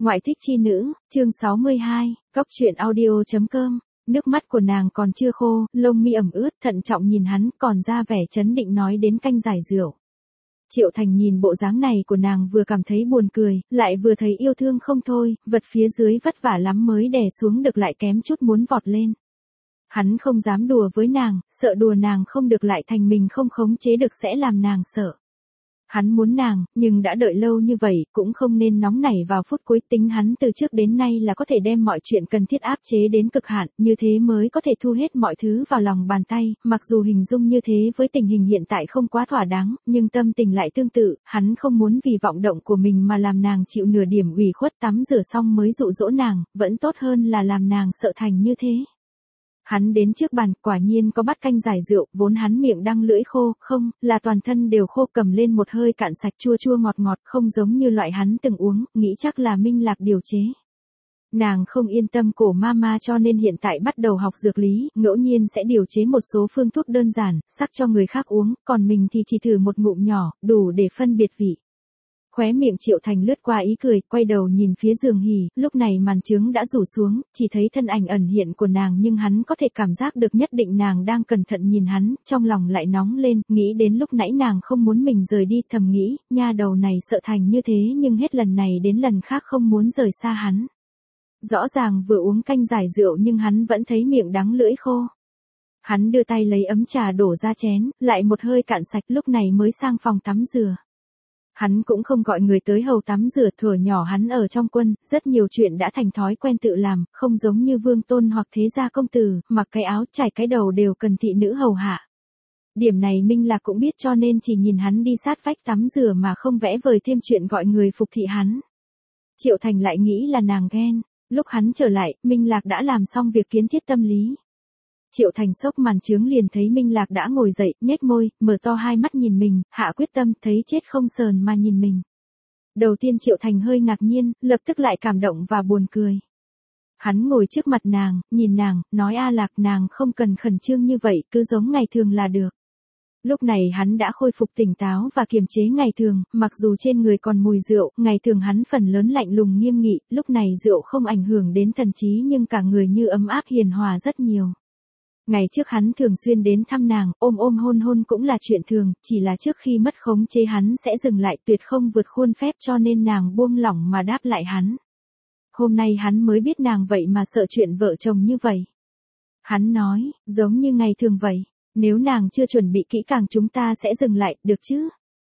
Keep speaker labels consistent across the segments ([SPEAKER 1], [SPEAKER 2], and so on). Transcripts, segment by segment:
[SPEAKER 1] Ngoại thích chi nữ, chương 62, Cóc truyện audio.com. Nước mắt của nàng còn chưa khô, lông mi ẩm ướt, thận trọng nhìn hắn, còn ra vẻ chấn định nói đến canh giải rượu. Triệu Thành nhìn bộ dáng này của nàng vừa cảm thấy buồn cười, lại vừa thấy yêu thương không thôi, vật phía dưới vất vả lắm mới đè xuống được lại kém chút muốn vọt lên. Hắn không dám đùa với nàng, sợ đùa nàng không được lại thành mình không khống chế được sẽ làm nàng sợ. Hắn muốn nàng, nhưng đã đợi lâu như vậy, cũng không nên nóng nảy vào phút cuối. Tính hắn từ trước đến nay là có thể đem mọi chuyện cần thiết áp chế đến cực hạn, như thế mới có thể thu hết mọi thứ vào lòng bàn tay. Mặc dù hình dung như thế với tình hình hiện tại không quá thỏa đáng, nhưng tâm tình lại tương tự. Hắn không muốn vì vọng động của mình mà làm nàng chịu nửa điểm ủy khuất. Tắm rửa xong mới dụ dỗ nàng, vẫn tốt hơn là làm nàng sợ thành như thế. Hắn đến trước bàn, quả nhiên có bát canh giải rượu, vốn hắn miệng đang lưỡi khô, không, là toàn thân đều khô, cầm lên một hơi cạn sạch, chua chua ngọt ngọt, không giống như loại hắn từng uống, nghĩ chắc là Minh Lạc điều chế. Nàng không yên tâm cổ mama cho nên hiện tại bắt đầu học dược lý, ngẫu nhiên sẽ điều chế một số phương thuốc đơn giản, sắc cho người khác uống, còn mình thì chỉ thử một ngụm nhỏ, đủ để phân biệt vị. Khóe miệng Triệu Thành lướt qua ý cười, quay đầu nhìn phía giường hỉ, lúc này màn trướng đã rủ xuống, chỉ thấy thân ảnh ẩn hiện của nàng nhưng hắn có thể cảm giác được nhất định nàng đang cẩn thận nhìn hắn, trong lòng lại nóng lên, nghĩ đến lúc nãy nàng không muốn mình rời đi, thầm nghĩ, nha đầu này sợ thành như thế nhưng hết lần này đến lần khác không muốn rời xa hắn. Rõ ràng vừa uống canh giải rượu nhưng hắn vẫn thấy miệng đắng lưỡi khô. Hắn đưa tay lấy ấm trà đổ ra chén, lại một hơi cạn sạch, lúc này mới sang phòng tắm rửa. Hắn cũng không gọi người tới hầu tắm rửa, thuở nhỏ hắn ở trong quân, rất nhiều chuyện đã thành thói quen tự làm, không giống như vương tôn hoặc thế gia công tử, mặc cái áo chải cái đầu đều cần thị nữ hầu hạ. Điểm này Minh Lạc cũng biết cho nên chỉ nhìn hắn đi sát vách tắm rửa mà không vẽ vời thêm chuyện gọi người phục thị hắn. Triệu Thành lại nghĩ là nàng ghen, lúc hắn trở lại, Minh Lạc đã làm xong việc kiến thiết tâm lý. Triệu Thành xốc màn trướng liền thấy Minh Lạc đã ngồi dậy, nhếch môi, mở to hai mắt nhìn mình, hạ quyết tâm, thấy chết không sờn mà nhìn mình. Đầu tiên Triệu Thành hơi ngạc nhiên, lập tức lại cảm động và buồn cười. Hắn ngồi trước mặt nàng, nhìn nàng, nói A Lạc, nàng không cần khẩn trương như vậy, cứ giống ngày thường là được. Lúc này hắn đã khôi phục tỉnh táo và kiềm chế ngày thường, mặc dù trên người còn mùi rượu, ngày thường hắn phần lớn lạnh lùng nghiêm nghị, lúc này rượu không ảnh hưởng đến thần trí nhưng cả người như ấm áp hiền hòa rất nhiều. Ngày trước hắn thường xuyên đến thăm nàng, ôm ôm hôn hôn cũng là chuyện thường, chỉ là trước khi mất khống chế hắn sẽ dừng lại, tuyệt không vượt khuôn phép, cho nên nàng buông lỏng mà đáp lại hắn. Hôm nay hắn mới biết nàng vậy mà sợ chuyện vợ chồng như vậy. Hắn nói, giống như ngày thường vậy, nếu nàng chưa chuẩn bị kỹ càng chúng ta sẽ dừng lại, được chứ?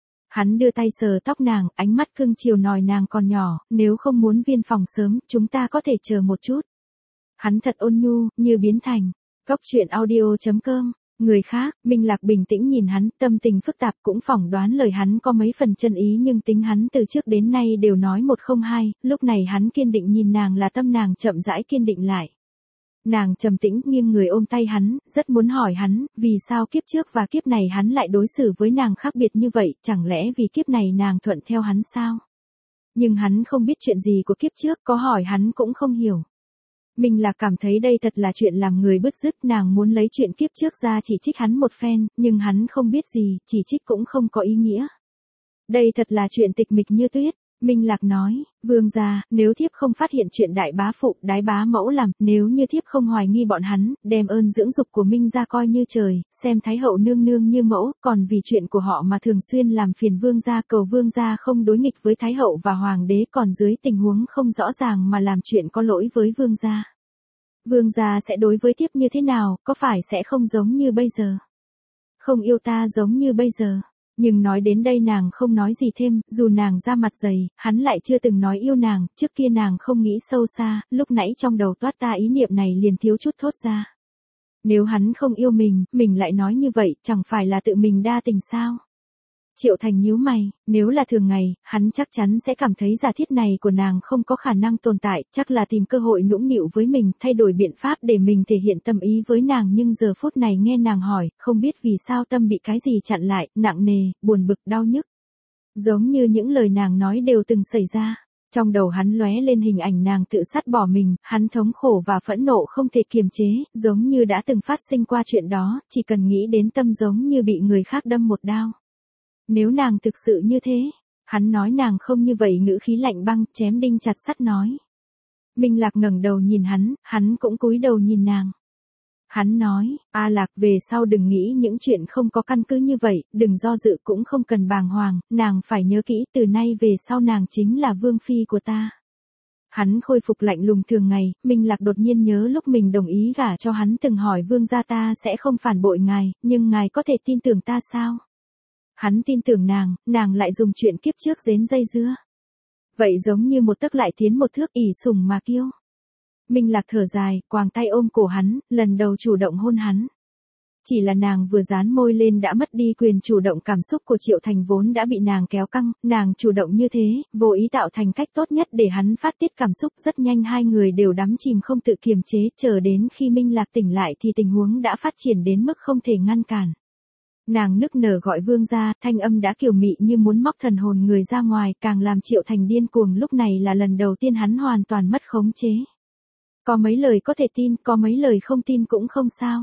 [SPEAKER 1] Hắn đưa tay sờ tóc nàng, ánh mắt cưng chiều nói nàng còn nhỏ, nếu không muốn viên phòng sớm, chúng ta có thể chờ một chút. Hắn thật ôn nhu, như biến thành. Cóc truyện audio.com. Người khác, Minh Lạc bình tĩnh nhìn hắn, tâm tình phức tạp, cũng phỏng đoán lời hắn có mấy phần chân ý nhưng tính hắn từ trước đến nay đều nói một không hai, lúc này hắn kiên định nhìn nàng là tâm nàng chậm rãi kiên định lại. Nàng trầm tĩnh nghiêng người ôm tay hắn, rất muốn hỏi hắn, vì sao kiếp trước và kiếp này hắn lại đối xử với nàng khác biệt như vậy, chẳng lẽ vì kiếp này nàng thuận theo hắn sao? Nhưng hắn không biết chuyện gì của kiếp trước, có hỏi hắn cũng không hiểu. Minh Lạc cảm thấy đây thật là chuyện làm người bứt rứt, nàng muốn lấy chuyện kiếp trước ra chỉ trích hắn một phen, nhưng hắn không biết gì, chỉ trích cũng không có ý nghĩa. Đây thật là chuyện tịch mịch như tuyết. Minh Lạc nói, vương gia, nếu thiếp không phát hiện chuyện đại bá phụ, đái bá mẫu làm, nếu như thiếp không hoài nghi bọn hắn, đem ơn dưỡng dục của Minh gia coi như trời, xem Thái hậu nương nương như mẫu, còn vì chuyện của họ mà thường xuyên làm phiền vương gia, cầu vương gia không đối nghịch với Thái hậu và hoàng đế, còn dưới tình huống không rõ ràng mà làm chuyện có lỗi với vương gia. Vương gia sẽ đối với thiếp như thế nào, có phải sẽ không giống như bây giờ? Không yêu ta giống như bây giờ. Nhưng nói đến đây nàng không nói gì thêm, dù nàng ra mặt dày, hắn lại chưa từng nói yêu nàng, trước kia nàng không nghĩ sâu xa, lúc nãy trong đầu toát ta ý niệm này liền thiếu chút thốt ra. Nếu hắn không yêu mình lại nói như vậy, chẳng phải là tự mình đa tình sao? Triệu Thành nhíu mày, nếu là thường ngày, hắn chắc chắn sẽ cảm thấy giả thiết này của nàng không có khả năng tồn tại, chắc là tìm cơ hội nũng nịu với mình, thay đổi biện pháp để mình thể hiện tâm ý với nàng, nhưng giờ phút này nghe nàng hỏi, không biết vì sao tâm bị cái gì chặn lại, nặng nề, buồn bực, đau nhức. Giống như những lời nàng nói đều từng xảy ra. Trong đầu hắn lóe lên hình ảnh nàng tự sát bỏ mình, hắn thống khổ và phẫn nộ không thể kiềm chế, giống như đã từng phát sinh qua chuyện đó, chỉ cần nghĩ đến tâm giống như bị người khác đâm một đao. Nếu nàng thực sự như thế, Hắn nói nàng không như vậy, ngữ khí lạnh băng, chém đinh chặt sắt nói. Minh Lạc ngẩng đầu nhìn hắn cũng cúi đầu nhìn nàng. Hắn nói, A Lạc, về sau đừng nghĩ những chuyện không có căn cứ như vậy, đừng do dự cũng không cần bàng hoàng, nàng phải nhớ kỹ, từ nay về sau nàng chính là vương phi của ta. Hắn khôi phục lạnh lùng thường ngày, Minh Lạc đột nhiên nhớ lúc mình đồng ý gả cho hắn từng hỏi vương gia ta sẽ không phản bội ngài, nhưng ngài có thể tin tưởng ta sao? Hắn tin tưởng nàng lại dùng chuyện kiếp trước giến dây dưa. Vậy giống như một tấc lại tiến một thước, ỷ sủng mà kiêu. Minh Lạc thở dài, quàng tay ôm cổ hắn, lần đầu chủ động hôn hắn. Chỉ là nàng vừa dán môi lên đã mất đi quyền chủ động, cảm xúc của Triệu Thành vốn đã bị nàng kéo căng, nàng chủ động như thế, vô ý tạo thành cách tốt nhất để hắn phát tiết cảm xúc. Rất nhanh hai người đều đắm chìm không tự kiềm chế, chờ đến khi Minh Lạc tỉnh lại thì tình huống đã phát triển đến mức không thể ngăn cản. Nàng nức nở gọi vương gia, thanh âm đã kiều mị như muốn móc thần hồn người ra ngoài, càng làm Triệu Thành điên cuồng. Lúc này là lần đầu tiên hắn hoàn toàn mất khống chế. Có mấy lời có thể tin, có mấy lời không tin cũng không sao.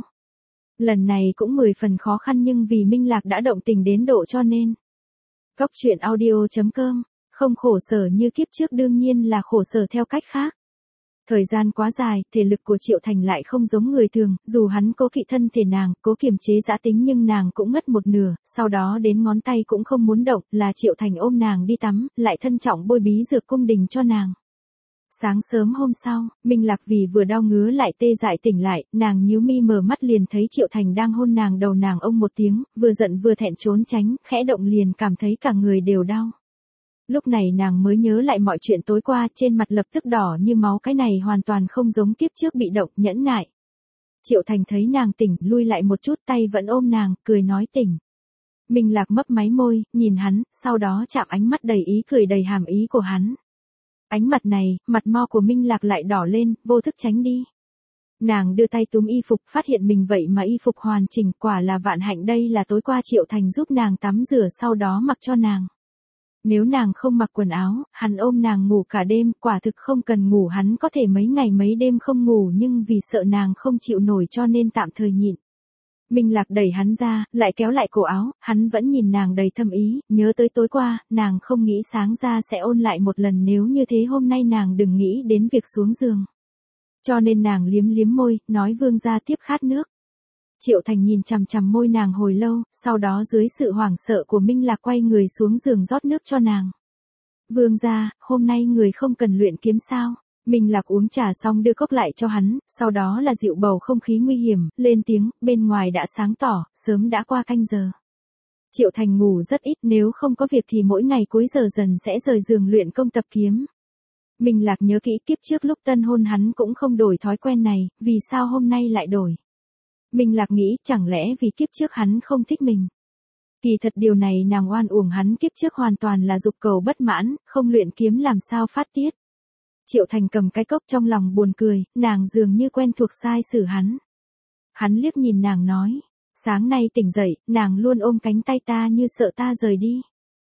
[SPEAKER 1] Lần này cũng 10 phần khó khăn, nhưng vì Minh Lạc đã động tình đến độ cho nên. Góc truyện audio.com, không khổ sở như kiếp trước, đương nhiên là khổ sở theo cách khác. Thời gian quá dài, thể lực của Triệu Thành lại không giống người thường, dù hắn cố kỵ thân thể nàng, cố kiềm chế dã tính nhưng nàng cũng mất một nửa, sau đó đến ngón tay cũng không muốn động, là Triệu Thành ôm nàng đi tắm, lại thân trọng bôi bí dược cung đình cho nàng. Sáng sớm hôm sau, Minh Lạc vì vừa đau ngứa lại tê dại tỉnh lại, nàng nhíu mi mở mắt liền thấy Triệu Thành đang hôn nàng đầu nàng ông một tiếng, vừa giận vừa thẹn trốn tránh, khẽ động liền cảm thấy cả người đều đau. Lúc này nàng mới nhớ lại mọi chuyện tối qua, trên mặt lập tức đỏ như máu, cái này hoàn toàn không giống kiếp trước bị động, nhẫn nại. Triệu Thành thấy nàng tỉnh, lui lại một chút, tay vẫn ôm nàng, cười nói tỉnh. Minh Lạc mấp máy môi, nhìn hắn, sau đó chạm ánh mắt đầy ý cười đầy hàm ý của hắn. Ánh mặt này, mặt mo của Minh Lạc lại đỏ lên, vô thức tránh đi. Nàng đưa tay túm y phục, phát hiện mình vậy mà y phục hoàn chỉnh, quả là vạn hạnh, đây là tối qua Triệu Thành giúp nàng tắm rửa sau đó mặc cho nàng. Nếu nàng không mặc quần áo, hắn ôm nàng ngủ cả đêm, quả thực không cần ngủ, hắn có thể mấy ngày mấy đêm không ngủ, nhưng vì sợ nàng không chịu nổi cho nên tạm thời nhịn. Minh Lạc đẩy hắn ra, lại kéo lại cổ áo, hắn vẫn nhìn nàng đầy thâm ý, nhớ tới tối qua, nàng không nghĩ sáng ra sẽ ôn lại một lần, nếu như thế hôm nay nàng đừng nghĩ đến việc xuống giường. Cho nên nàng liếm liếm môi, nói vương gia tiếp khát nước. Triệu Thành nhìn chằm chằm môi nàng hồi lâu, sau đó dưới sự hoảng sợ của Minh Lạc quay người xuống giường rót nước cho nàng. Vương gia, hôm nay người không cần luyện kiếm sao? Minh Lạc uống trà xong đưa cốc lại cho hắn, sau đó là dịu bầu không khí nguy hiểm, lên tiếng, bên ngoài đã sáng tỏ, sớm đã qua canh giờ. Triệu Thành ngủ rất ít, nếu không có việc thì mỗi ngày cuối giờ dần sẽ rời giường luyện công tập kiếm. Minh Lạc nhớ kỹ kiếp trước lúc tân hôn hắn cũng không đổi thói quen này, vì sao hôm nay lại đổi? Minh Lạc nghĩ chẳng lẽ vì kiếp trước hắn không thích mình. Kỳ thật điều này nàng oan uổng hắn, kiếp trước hoàn toàn là dục cầu bất mãn, không luyện kiếm làm sao phát tiết. Triệu Thành cầm cái cốc trong lòng buồn cười, nàng dường như quen thuộc sai xử hắn. Hắn liếc nhìn nàng nói, sáng nay tỉnh dậy, nàng luôn ôm cánh tay ta như sợ ta rời đi.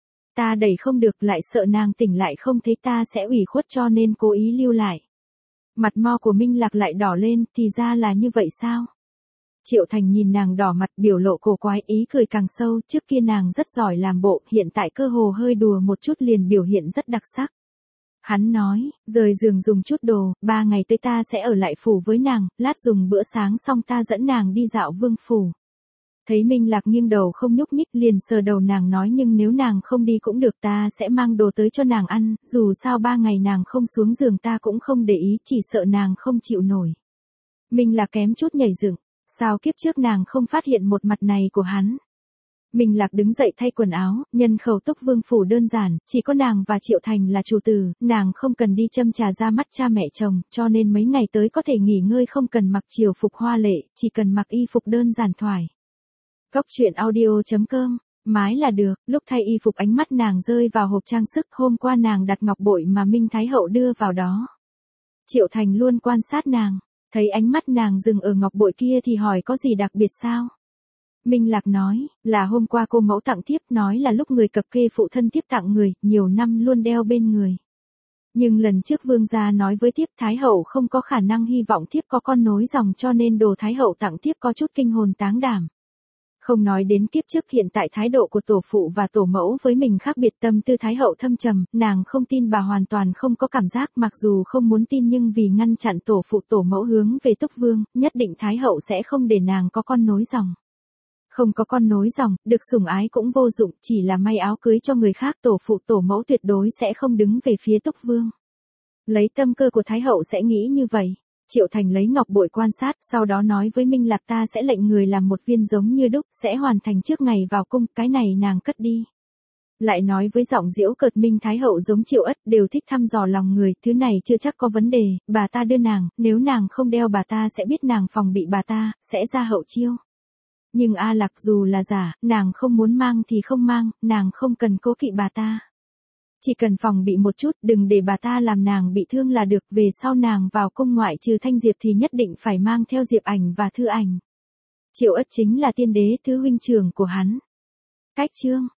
[SPEAKER 1] Ta đẩy không được, lại sợ nàng tỉnh lại không thấy ta sẽ ủy khuất cho nên cố ý lưu lại. Mặt mo của Minh Lạc lại đỏ lên, thì ra là như vậy sao? Triệu Thành nhìn nàng đỏ mặt, biểu lộ cổ quái, ý cười càng sâu, trước kia nàng rất giỏi làm bộ, hiện tại cơ hồ hơi đùa một chút liền biểu hiện rất đặc sắc. Hắn nói, rời giường dùng chút đồ, 3 ngày tới ta sẽ ở lại phủ với nàng, lát dùng bữa sáng xong ta dẫn nàng đi dạo vương phủ. Thấy Minh Lạc nghiêng đầu không nhúc nhích liền sờ đầu nàng nói, nhưng nếu nàng không đi cũng được, ta sẽ mang đồ tới cho nàng ăn, dù sao 3 ngày nàng không xuống giường ta cũng không để ý, chỉ sợ nàng không chịu nổi. Minh Lạc kém chút nhảy dựng, sao kiếp trước nàng không phát hiện một mặt này của hắn. Minh Lạc đứng dậy thay quần áo, nhân khẩu túc vương phủ đơn giản, chỉ có nàng và Triệu Thành là chủ tử, nàng không cần đi châm trà ra mắt cha mẹ chồng, cho nên mấy ngày tới có thể nghỉ ngơi, không cần mặc triều phục hoa lệ, chỉ cần mặc y phục đơn giản thoải. Góc truyện audio.com, mái là được, lúc thay y phục ánh mắt nàng rơi vào hộp trang sức, hôm qua nàng đặt ngọc bội mà Minh Thái Hậu đưa vào đó. Triệu Thành luôn quan sát nàng, thấy ánh mắt nàng dừng ở ngọc bội kia thì hỏi có gì đặc biệt sao? Minh Lạc nói, là hôm qua cô mẫu tặng thiếp, nói là lúc người cập kê phụ thân thiếp tặng người, nhiều năm luôn đeo bên người. Nhưng lần trước vương gia nói với thiếp Thái Hậu không có khả năng hy vọng thiếp có con nối dòng, cho nên đồ Thái Hậu tặng thiếp có chút kinh hồn táng đảm. Không nói đến kiếp trước, hiện tại thái độ của tổ phụ và tổ mẫu với mình khác biệt, tâm tư Thái hậu thâm trầm, nàng không tin, bà hoàn toàn không có cảm giác, mặc dù không muốn tin nhưng vì ngăn chặn tổ phụ tổ mẫu hướng về Túc Vương, nhất định Thái hậu sẽ không để nàng có con nối dòng. Không có con nối dòng, được sủng ái cũng vô dụng, chỉ là may áo cưới cho người khác, tổ phụ tổ mẫu tuyệt đối sẽ không đứng về phía Túc Vương. Lấy tâm cơ của Thái hậu sẽ nghĩ như vậy. Triệu Thành lấy ngọc bội quan sát, sau đó nói với Minh Lạc, ta sẽ lệnh người làm một viên giống như đúc, sẽ hoàn thành trước ngày vào cung, cái này nàng cất đi. Lại nói với giọng giễu cợt, Minh Thái hậu giống Triệu Ất, đều thích thăm dò lòng người, thứ này chưa chắc có vấn đề, bà ta đưa nàng, nếu nàng không đeo bà ta sẽ biết nàng phòng bị bà ta, sẽ ra hậu chiêu. Nhưng A Lạc dù là giả, nàng không muốn mang thì không mang, nàng không cần cố kỵ bà ta. Chỉ cần phòng bị một chút, đừng để bà ta làm nàng bị thương là được, về sau nàng vào cung ngoại trừ Thanh Diệp thì nhất định phải mang theo Diệp Ảnh và Thư Ảnh. Triệu Ất chính là tiên đế, thứ huynh trưởng của hắn. Cách chương